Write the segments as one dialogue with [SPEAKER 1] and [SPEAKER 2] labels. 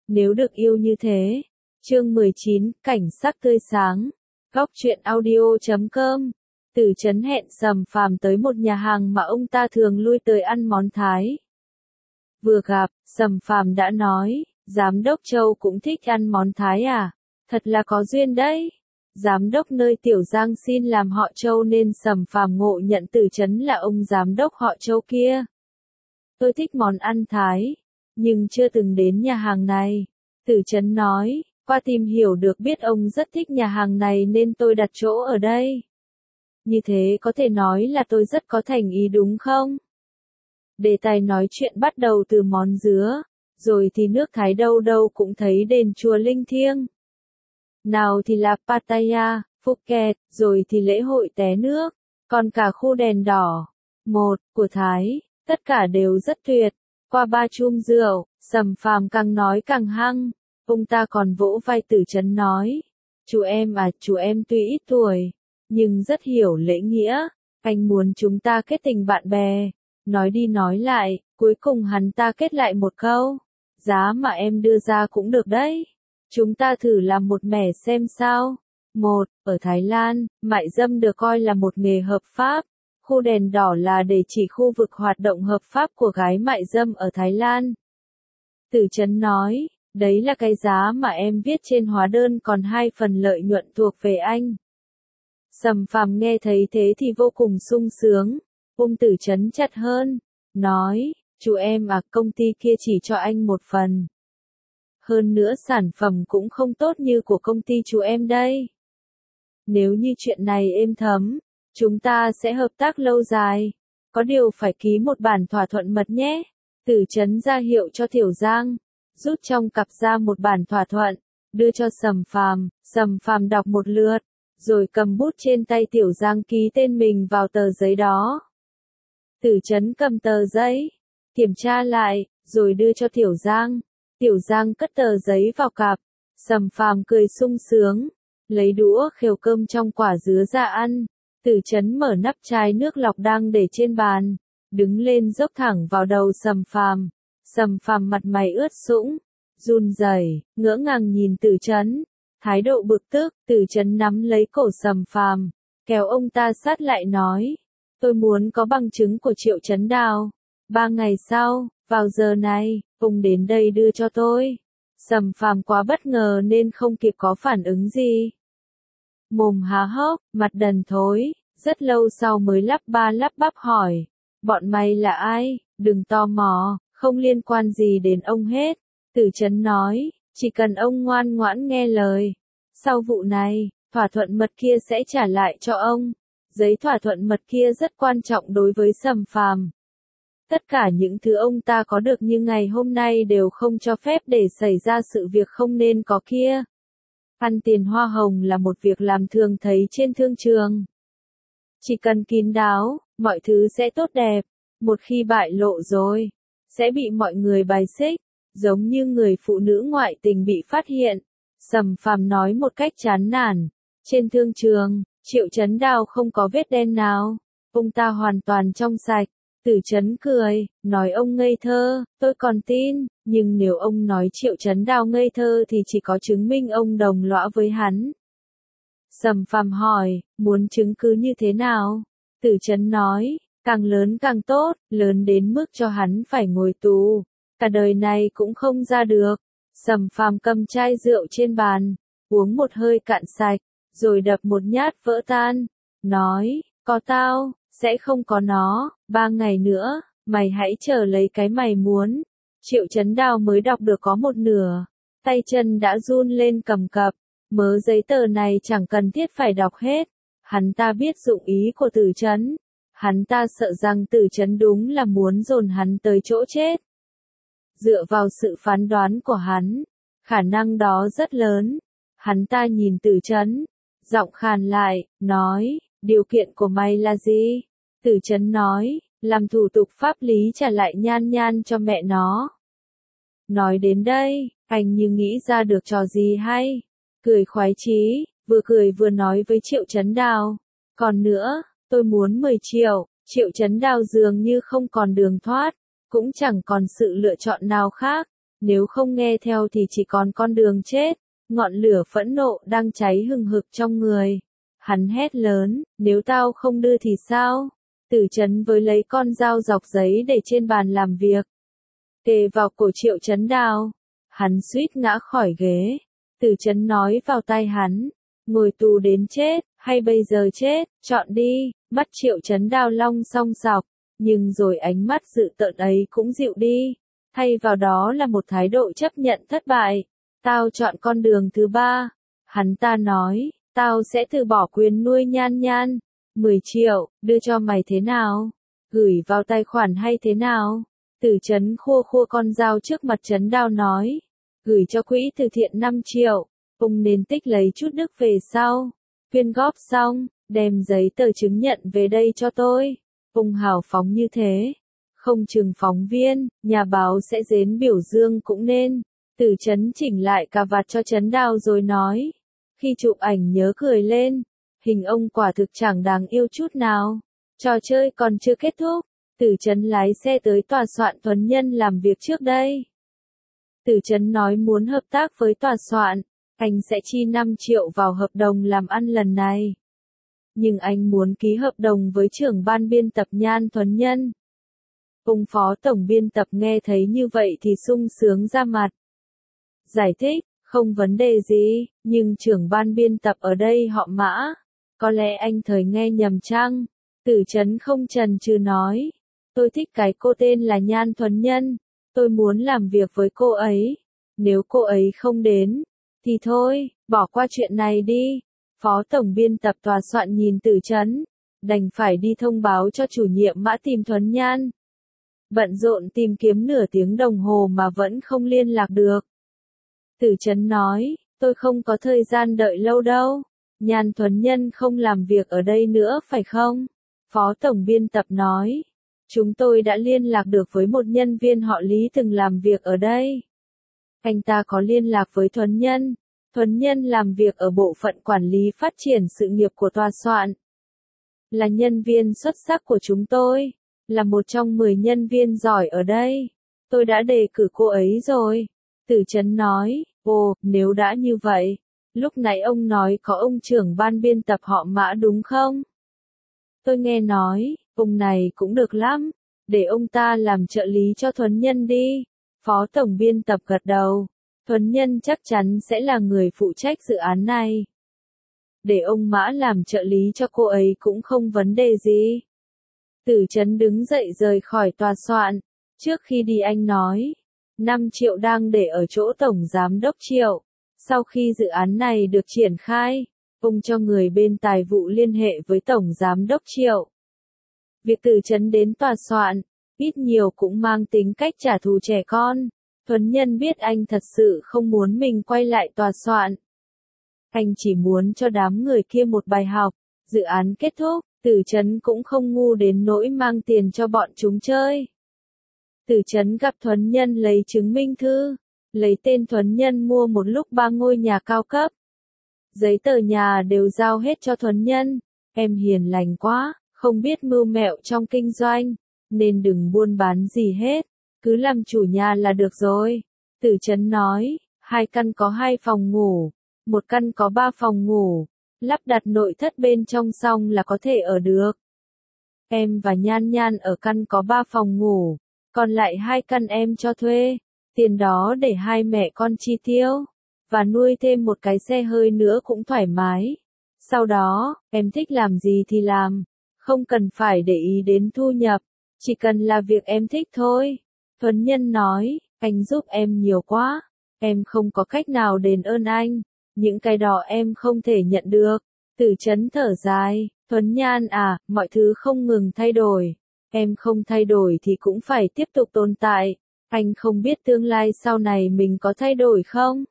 [SPEAKER 1] Nếu được yêu như thế. Chương 19, cảnh sắc tươi sáng. Góc truyện audio.com. Tử Chấn hẹn Sầm Phàm tới một nhà hàng mà ông ta thường lui tới ăn món Thái. Vừa gặp, Sầm Phàm đã nói, Giám đốc Châu cũng thích ăn món Thái à? Thật là có duyên đấy. Giám đốc nơi Tiểu Giang xin làm họ Châu nên Sầm Phàm ngộ nhận Tử Chấn là ông giám đốc họ Châu kia. Tôi thích món ăn Thái, nhưng chưa từng đến nhà hàng này. Tử Chấn nói, qua tìm hiểu được biết ông rất thích nhà hàng này nên tôi đặt chỗ ở đây. Như thế có thể nói là tôi rất có thành ý đúng không? Đề tài nói chuyện bắt đầu từ món dứa, rồi thì nước Thái đâu đâu cũng thấy đền chùa linh thiêng. Nào thì là Pattaya, Phuket, rồi thì lễ hội té nước, còn cả khu đèn đỏ, của Thái, tất cả đều rất tuyệt. Qua 3 chum rượu, Sầm Phàm càng nói càng hăng, ông ta còn vỗ vai Tử Chấn nói, chú em tuy ít tuổi, nhưng rất hiểu lễ nghĩa, anh muốn chúng ta kết tình bạn bè. Nói đi nói lại, cuối cùng hắn ta kết lại một câu, giá mà em đưa ra cũng được đấy. Chúng ta thử làm một mẻ xem sao. Ở Thái Lan, mại dâm được coi là một nghề hợp pháp. Khu đèn đỏ là để chỉ khu vực hoạt động hợp pháp của gái mại dâm ở Thái Lan. Tử Chấn nói, đấy là cái giá mà em viết trên hóa đơn, còn 2 phần lợi nhuận thuộc về anh. Sầm Phàm nghe thấy thế thì vô cùng sung sướng. Ôm Tử Chấn chặt hơn, nói, chú em công ty kia chỉ cho anh 1 phần. Hơn nữa sản phẩm cũng không tốt như của công ty chú em đây. Nếu như chuyện này êm thấm, chúng ta sẽ hợp tác lâu dài. Có điều phải ký một bản thỏa thuận mật nhé. Tử Chấn ra hiệu cho Tiểu Giang, rút trong cặp ra một bản thỏa thuận, đưa cho Sầm Phàm. Sầm Phàm đọc một lượt, rồi cầm bút trên tay Tiểu Giang ký tên mình vào tờ giấy đó. Tử Chấn cầm tờ giấy, kiểm tra lại, rồi đưa cho Tiểu Giang. Tiểu Giang cất tờ giấy vào cặp. Sầm Phàm cười sung sướng, lấy đũa khều cơm trong quả dứa ra ăn. Tử Chấn mở nắp chai nước lọc đang để trên bàn, đứng lên dốc thẳng vào đầu Sầm Phàm. Sầm Phàm mặt mày ướt sũng, run rẩy, ngỡ ngàng nhìn Tử Chấn, thái độ bực tức. Tử Chấn nắm lấy cổ Sầm Phàm, kéo ông ta sát lại nói, tôi muốn có bằng chứng của Triệu Chấn Đào. 3 ngày sau, vào giờ này, ông đến đây đưa cho tôi. Sầm Phàm quá bất ngờ nên không kịp có phản ứng gì. Mồm há hốc, mặt đần thối, rất lâu sau mới lắp bắp hỏi, bọn mày là ai? Đừng tò mò, không liên quan gì đến ông hết. Tử Chấn nói, chỉ cần ông ngoan ngoãn nghe lời. Sau vụ này, thỏa thuận mật kia sẽ trả lại cho ông. Giấy thỏa thuận mật kia rất quan trọng đối với Sầm Phàm. Tất cả những thứ ông ta có được như ngày hôm nay đều không cho phép để xảy ra sự việc không nên có kia. Ăn tiền hoa hồng là một việc làm thường thấy trên thương trường. Chỉ cần kín đáo, mọi thứ sẽ tốt đẹp. Một khi bại lộ rồi, sẽ bị mọi người bài xích, giống như người phụ nữ ngoại tình bị phát hiện. Sầm Phàm nói một cách chán nản, trên thương trường, Triệu Chấn Đào không có vết đen nào, ông ta hoàn toàn trong sạch. Tử Chấn cười, nói ông ngây thơ, tôi còn tin, nhưng nếu ông nói Triệu Chấn Đào ngây thơ thì chỉ có chứng minh ông đồng lõa với hắn. Sầm Phàm hỏi, muốn chứng cứ như thế nào? Tử Chấn nói, càng lớn càng tốt, lớn đến mức cho hắn phải ngồi tù, cả đời này cũng không ra được. Sầm Phàm cầm chai rượu trên bàn, uống một hơi cạn sạch, rồi đập một nhát vỡ tan, nói, có tao, sẽ không có nó. 3 ngày nữa, mày hãy chờ lấy cái mày muốn. Triệu Chấn Đào mới đọc được có một nửa, tay chân đã run lên cầm cập. Mớ giấy tờ này chẳng cần thiết phải đọc hết. Hắn ta biết dụng ý của Tử Chấn. Hắn ta sợ rằng Tử Chấn đúng là muốn dồn hắn tới chỗ chết. Dựa vào sự phán đoán của hắn, khả năng đó rất lớn. Hắn ta nhìn Tử Chấn, giọng khàn lại, nói, điều kiện của mày là gì? Tử Chấn nói, làm thủ tục pháp lý trả lại Nhan Nhan cho mẹ nó. Nói đến đây, anh như nghĩ ra được trò gì hay. Cười khoái chí, vừa cười vừa nói với Triệu Chấn Đào. Còn nữa, tôi muốn 10 triệu. Triệu Chấn Đào dường như không còn đường thoát, cũng chẳng còn sự lựa chọn nào khác. nếu không nghe theo thì chỉ còn con đường chết. Ngọn lửa phẫn nộ đang cháy hừng hực trong người. Hắn hét lớn, nếu tao không đưa thì sao? Tử Chấn với lấy con dao dọc giấy để trên bàn làm việc. Kề vào cổ Triệu Chấn Đao. Hắn suýt ngã khỏi ghế. Tử Chấn nói vào tai hắn, ngồi tù đến chết, hay bây giờ chết, chọn đi. Mắt Triệu Chấn Đao long song sọc, nhưng rồi ánh mắt dự tợn ấy cũng dịu đi. Thay vào đó là một thái độ chấp nhận thất bại. Tao chọn con đường thứ ba. Hắn ta nói, tao sẽ từ bỏ quyền nuôi Nhan Nhan. 10 triệu, đưa cho mày thế nào? Gửi vào tài khoản hay thế nào? Tử Chấn khua khua con dao trước mặt Chấn Đao nói. Gửi cho quỹ từ thiện 5 triệu. Ông nên tích lấy chút đức về sau. Quyên góp xong, đem giấy tờ chứng nhận về đây cho tôi. Ông hào phóng như thế. Không chừng phóng viên, nhà báo sẽ đến biểu dương cũng nên. Tử Chấn chỉnh lại cà vạt cho Chấn Đao rồi nói. Khi chụp ảnh nhớ cười lên. Hình ông quả thực chẳng đáng yêu chút nào. Trò chơi còn chưa kết thúc. Tử Chấn lái xe tới tòa soạn Thuấn Nhân làm việc trước đây. Tử Chấn nói muốn hợp tác với tòa soạn. Anh sẽ chi 5 triệu vào hợp đồng làm ăn lần này. Nhưng anh muốn ký hợp đồng với trưởng ban biên tập Nhan Thuấn Nhân. Ông phó tổng biên tập nghe thấy như vậy thì sung sướng ra mặt. Giải thích, không vấn đề gì, nhưng trưởng ban biên tập ở đây họ Mã. Có lẽ anh thời nghe nhầm chăng? Tử Chấn không chần chừ nói. Tôi thích cái cô tên là Nhan Thuấn Nhân. Tôi muốn làm việc với cô ấy. Nếu cô ấy không đến, thì thôi, bỏ qua chuyện này đi. Phó tổng biên tập tòa soạn nhìn Tử Chấn. Đành phải đi thông báo cho chủ nhiệm Mã tìm Thuấn Nhan. Bận rộn tìm kiếm nửa tiếng đồng hồ mà vẫn không liên lạc được. Tử Chấn nói, tôi không có thời gian đợi lâu đâu. Nhan Thuấn Nhân không làm việc ở đây nữa phải không? Phó tổng biên tập nói, chúng tôi đã liên lạc được với một nhân viên họ Lý từng làm việc ở đây. Anh ta có liên lạc với Thuấn Nhân. Thuấn Nhân làm việc ở bộ phận quản lý phát triển sự nghiệp của tòa soạn. Là nhân viên xuất sắc của chúng tôi. Là một trong 10 nhân viên giỏi ở đây. Tôi đã đề cử cô ấy rồi. Tử Chấn nói, ồ, nếu đã như vậy. Lúc nãy ông nói có ông trưởng ban biên tập họ Mã đúng không? Tôi nghe nói, ông này cũng được lắm. Để ông ta làm trợ lý cho Thuấn Nhân đi. Phó tổng biên tập gật đầu. Thuấn Nhân chắc chắn sẽ là người phụ trách dự án này. Để ông Mã làm trợ lý cho cô ấy cũng không vấn đề gì. Tử Chấn đứng dậy rời khỏi tòa soạn. Trước khi đi anh nói, 5 triệu đang để ở chỗ tổng giám đốc Triệu. Sau khi dự án này được triển khai, ông cho người bên tài vụ liên hệ với tổng giám đốc Triệu. Việc Tử Chấn đến tòa soạn, ít nhiều cũng mang tính cách trả thù trẻ con. Thuấn Nhân biết anh thật sự không muốn mình quay lại tòa soạn. Anh chỉ muốn cho đám người kia một bài học. Dự án kết thúc, Tử Chấn cũng không ngu đến nỗi mang tiền cho bọn chúng chơi. Tử Chấn gặp Thuấn Nhân lấy chứng minh thư, lấy tên Thuấn Nhân mua một lúc 3 ngôi nhà cao cấp. Giấy tờ nhà đều giao hết cho Thuấn Nhân. Em hiền lành quá, không biết mưu mẹo trong kinh doanh, nên đừng buôn bán gì hết, cứ làm chủ nhà là được rồi. Tử Chấn nói, 2 căn có 2 phòng ngủ, 1 căn có 3 phòng ngủ, lắp đặt nội thất bên trong xong là có thể ở được. Em và Nhan Nhan ở căn có 3 phòng ngủ, còn lại 2 căn em cho thuê, tiền đó để hai mẹ con chi tiêu, và nuôi thêm một cái xe hơi nữa cũng thoải mái. Sau đó, em thích làm gì thì làm, không cần phải để ý đến thu nhập, chỉ cần là việc em thích thôi. Thuấn Nhân nói, anh giúp em nhiều quá, em không có cách nào đền ơn anh, những cái đó em không thể nhận được. Tử Chấn thở dài, Thuấn Nhan à, mọi thứ không ngừng thay đổi, em không thay đổi thì cũng phải tiếp tục tồn tại, anh không biết tương lai sau này mình có thay đổi không?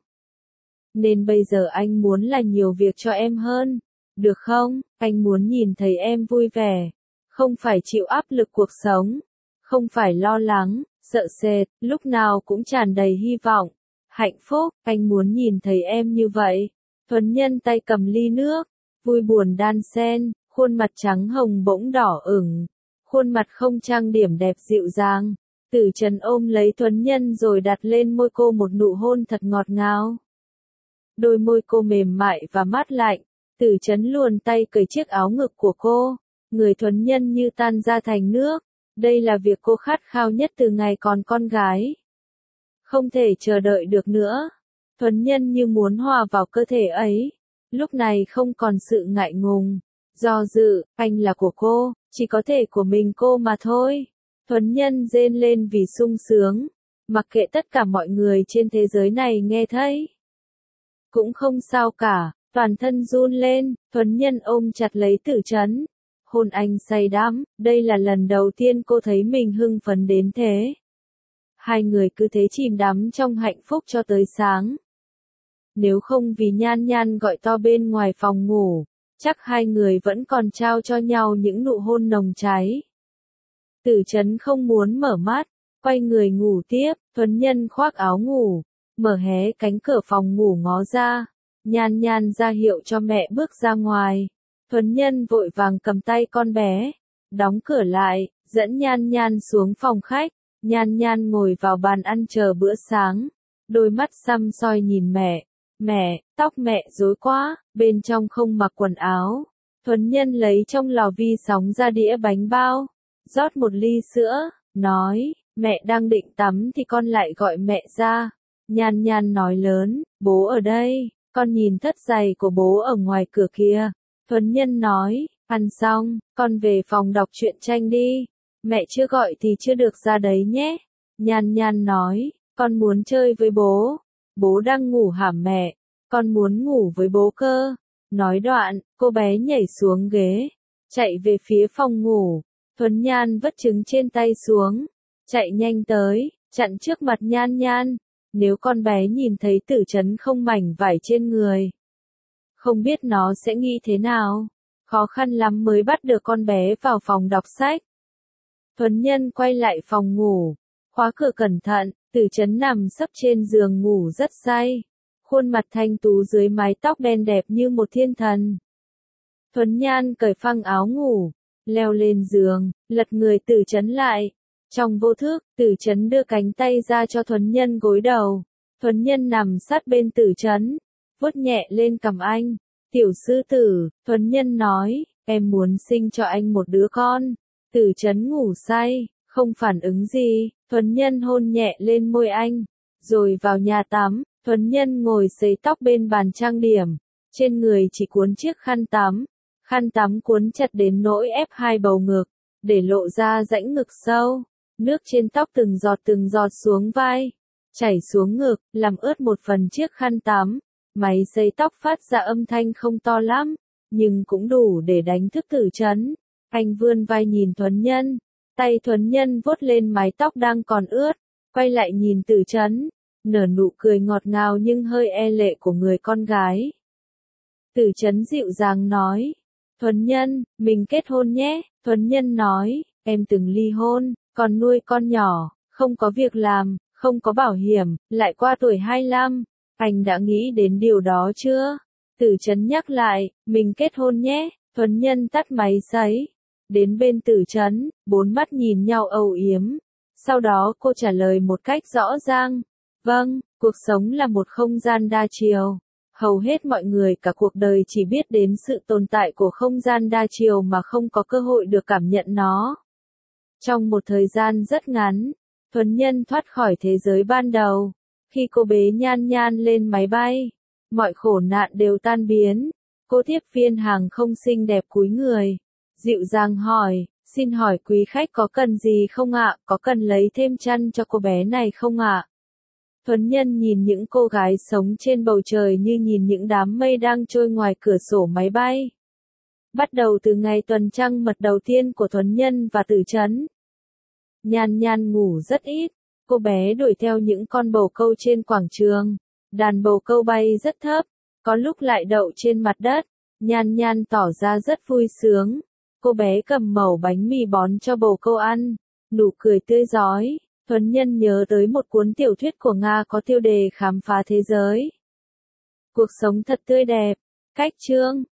[SPEAKER 1] Nên bây giờ anh muốn là nhiều việc cho em hơn, được không? Anh muốn nhìn thấy em vui vẻ, không phải chịu áp lực cuộc sống, không phải lo lắng, sợ sệt, lúc nào cũng tràn đầy hy vọng, hạnh phúc, anh muốn nhìn thấy em như vậy. Thuấn Nhân tay cầm ly nước, vui buồn đan xen, khuôn mặt trắng hồng bỗng đỏ ửng, khuôn mặt không trang điểm đẹp dịu dàng, Tử Trấn ôm lấy Thuấn Nhân rồi đặt lên môi cô một nụ hôn thật ngọt ngào. Đôi môi cô mềm mại và mát lạnh. Tử Trấn luồn tay cởi chiếc áo ngực của cô. Người Thuấn Nhân như tan ra thành nước. Đây là việc cô khát khao nhất từ ngày còn con gái. Không thể chờ đợi được nữa. Thuấn Nhân như muốn hòa vào cơ thể ấy. Lúc này không còn sự ngại ngùng, do dự, anh là của cô, chỉ có thể của mình cô mà thôi. Thuấn Nhân rên lên vì sung sướng, mặc kệ tất cả mọi người trên thế giới này nghe thấy. Cũng không sao cả, toàn thân run lên, Thuấn Nhân ôm chặt lấy Tử Trấn. Hôn anh say đắm, đây là lần đầu tiên cô thấy mình hưng phấn đến thế. Hai người cứ thế chìm đắm trong hạnh phúc cho tới sáng. Nếu không vì Nhan Nhan gọi to bên ngoài phòng ngủ, chắc hai người vẫn còn trao cho nhau những nụ hôn nồng cháy. Tử Trấn không muốn mở mắt, quay người ngủ tiếp, Thuấn Nhân khoác áo ngủ, mở hé cánh cửa phòng ngủ ngó ra. Nhan Nhan ra hiệu cho mẹ bước ra ngoài. Thuấn Nhân vội vàng cầm tay con bé, đóng cửa lại, dẫn Nhan Nhan xuống phòng khách. Nhan Nhan ngồi vào bàn ăn chờ bữa sáng, đôi mắt săm soi nhìn mẹ. Mẹ, tóc mẹ rối quá, bên trong không mặc quần áo. Thuấn Nhân lấy trong lò vi sóng ra đĩa bánh bao, rót một ly sữa, nói, mẹ đang định tắm thì con lại gọi mẹ ra. Nhan Nhan nói lớn, bố ở đây, con nhìn thất giày của bố ở ngoài cửa kia. Thuấn Nhân nói, ăn xong, con về phòng đọc truyện tranh đi. Mẹ chưa gọi thì chưa được ra đấy nhé. Nhan Nhan nói, con muốn chơi với bố. Bố đang ngủ hả mẹ? Con muốn ngủ với bố cơ. Nói đoạn, cô bé nhảy xuống ghế, chạy về phía phòng ngủ. Thuấn Nhan vất trứng trên tay xuống, chạy nhanh tới, chặn trước mặt Nhan Nhan. Nếu con bé nhìn thấy Tử Trấn không mảnh vải trên người, không biết nó sẽ nghĩ thế nào. Khó khăn lắm mới bắt được con bé vào phòng đọc sách. Thuấn Nhân quay lại phòng ngủ, khóa cửa cẩn thận. Tử Trấn nằm sấp trên giường ngủ rất say, khuôn mặt thanh tú dưới mái tóc đen đẹp như một thiên thần. Thuấn Nhan cởi phăng áo ngủ, leo lên giường, lật người Tử Trấn lại. Trong vô thức, Tử Trấn đưa cánh tay ra cho Thuấn Nhân gối đầu. Thuấn Nhân nằm sát bên Tử Trấn, vuốt nhẹ lên cằm anh. Tiểu sư tử, Thuấn Nhân nói, em muốn sinh cho anh một đứa con. Tử Trấn ngủ say, không phản ứng gì. Thuấn Nhân hôn nhẹ lên môi anh, rồi vào nhà tắm. Thuấn Nhân ngồi sấy tóc bên bàn trang điểm, trên người chỉ cuốn chiếc khăn tắm cuốn chặt đến nỗi ép hai bầu ngực, để lộ ra rãnh ngực sâu. Nước trên tóc từng giọt xuống vai, chảy xuống ngực, làm ướt một phần chiếc khăn tắm. Máy sấy tóc phát ra âm thanh không to lắm, nhưng cũng đủ để đánh thức Tử Trấn. Anh vươn vai nhìn Thuấn Nhân. Tay Thuấn Nhân vuốt lên mái tóc đang còn ướt, quay lại nhìn Tử Trấn, nở nụ cười ngọt ngào nhưng hơi e lệ của người con gái. Tử Trấn dịu dàng nói, Thuấn Nhân, mình kết hôn nhé. Thuấn Nhân nói, em từng ly hôn, còn nuôi con nhỏ, không có việc làm, không có bảo hiểm, lại qua tuổi 25. Anh đã nghĩ đến điều đó chưa? Tử Trấn nhắc lại, mình kết hôn nhé. Thuấn Nhân tắt máy sấy. Đến bên Tử Trấn, bốn mắt nhìn nhau âu yếm. Sau đó cô trả lời một cách rõ ràng. Vâng, cuộc sống là một không gian đa chiều. Hầu hết mọi người cả cuộc đời chỉ biết đến sự tồn tại của không gian đa chiều mà không có cơ hội được cảm nhận nó. Trong một thời gian rất ngắn, Thuấn Nhân thoát khỏi thế giới ban đầu. Khi cô bế Nhan Nhan lên máy bay, mọi khổ nạn đều tan biến. Cô tiếp viên hàng không xinh đẹp cúi người, dịu dàng hỏi, xin hỏi quý khách có cần gì không ạ, có cần lấy thêm chăn cho cô bé này không ạ? Thuấn Nhân nhìn những cô gái sống trên bầu trời như nhìn những đám mây đang trôi ngoài cửa sổ máy bay. Bắt đầu từ ngày tuần trăng mật đầu tiên của Thuấn Nhân và Tử Trấn, Nhan Nhan ngủ rất ít. Cô bé đuổi theo những con bồ câu trên quảng trường. Đàn bồ câu bay rất thấp, có lúc lại đậu trên mặt đất. Nhan Nhan tỏ ra rất vui sướng. Cô bé cầm mẩu bánh mì bón cho bồ câu ăn, nụ cười tươi rói. Thuấn Nhân nhớ tới một cuốn tiểu thuyết của Nga có tiêu đề khám phá thế giới. Cuộc sống thật tươi đẹp. Cách chương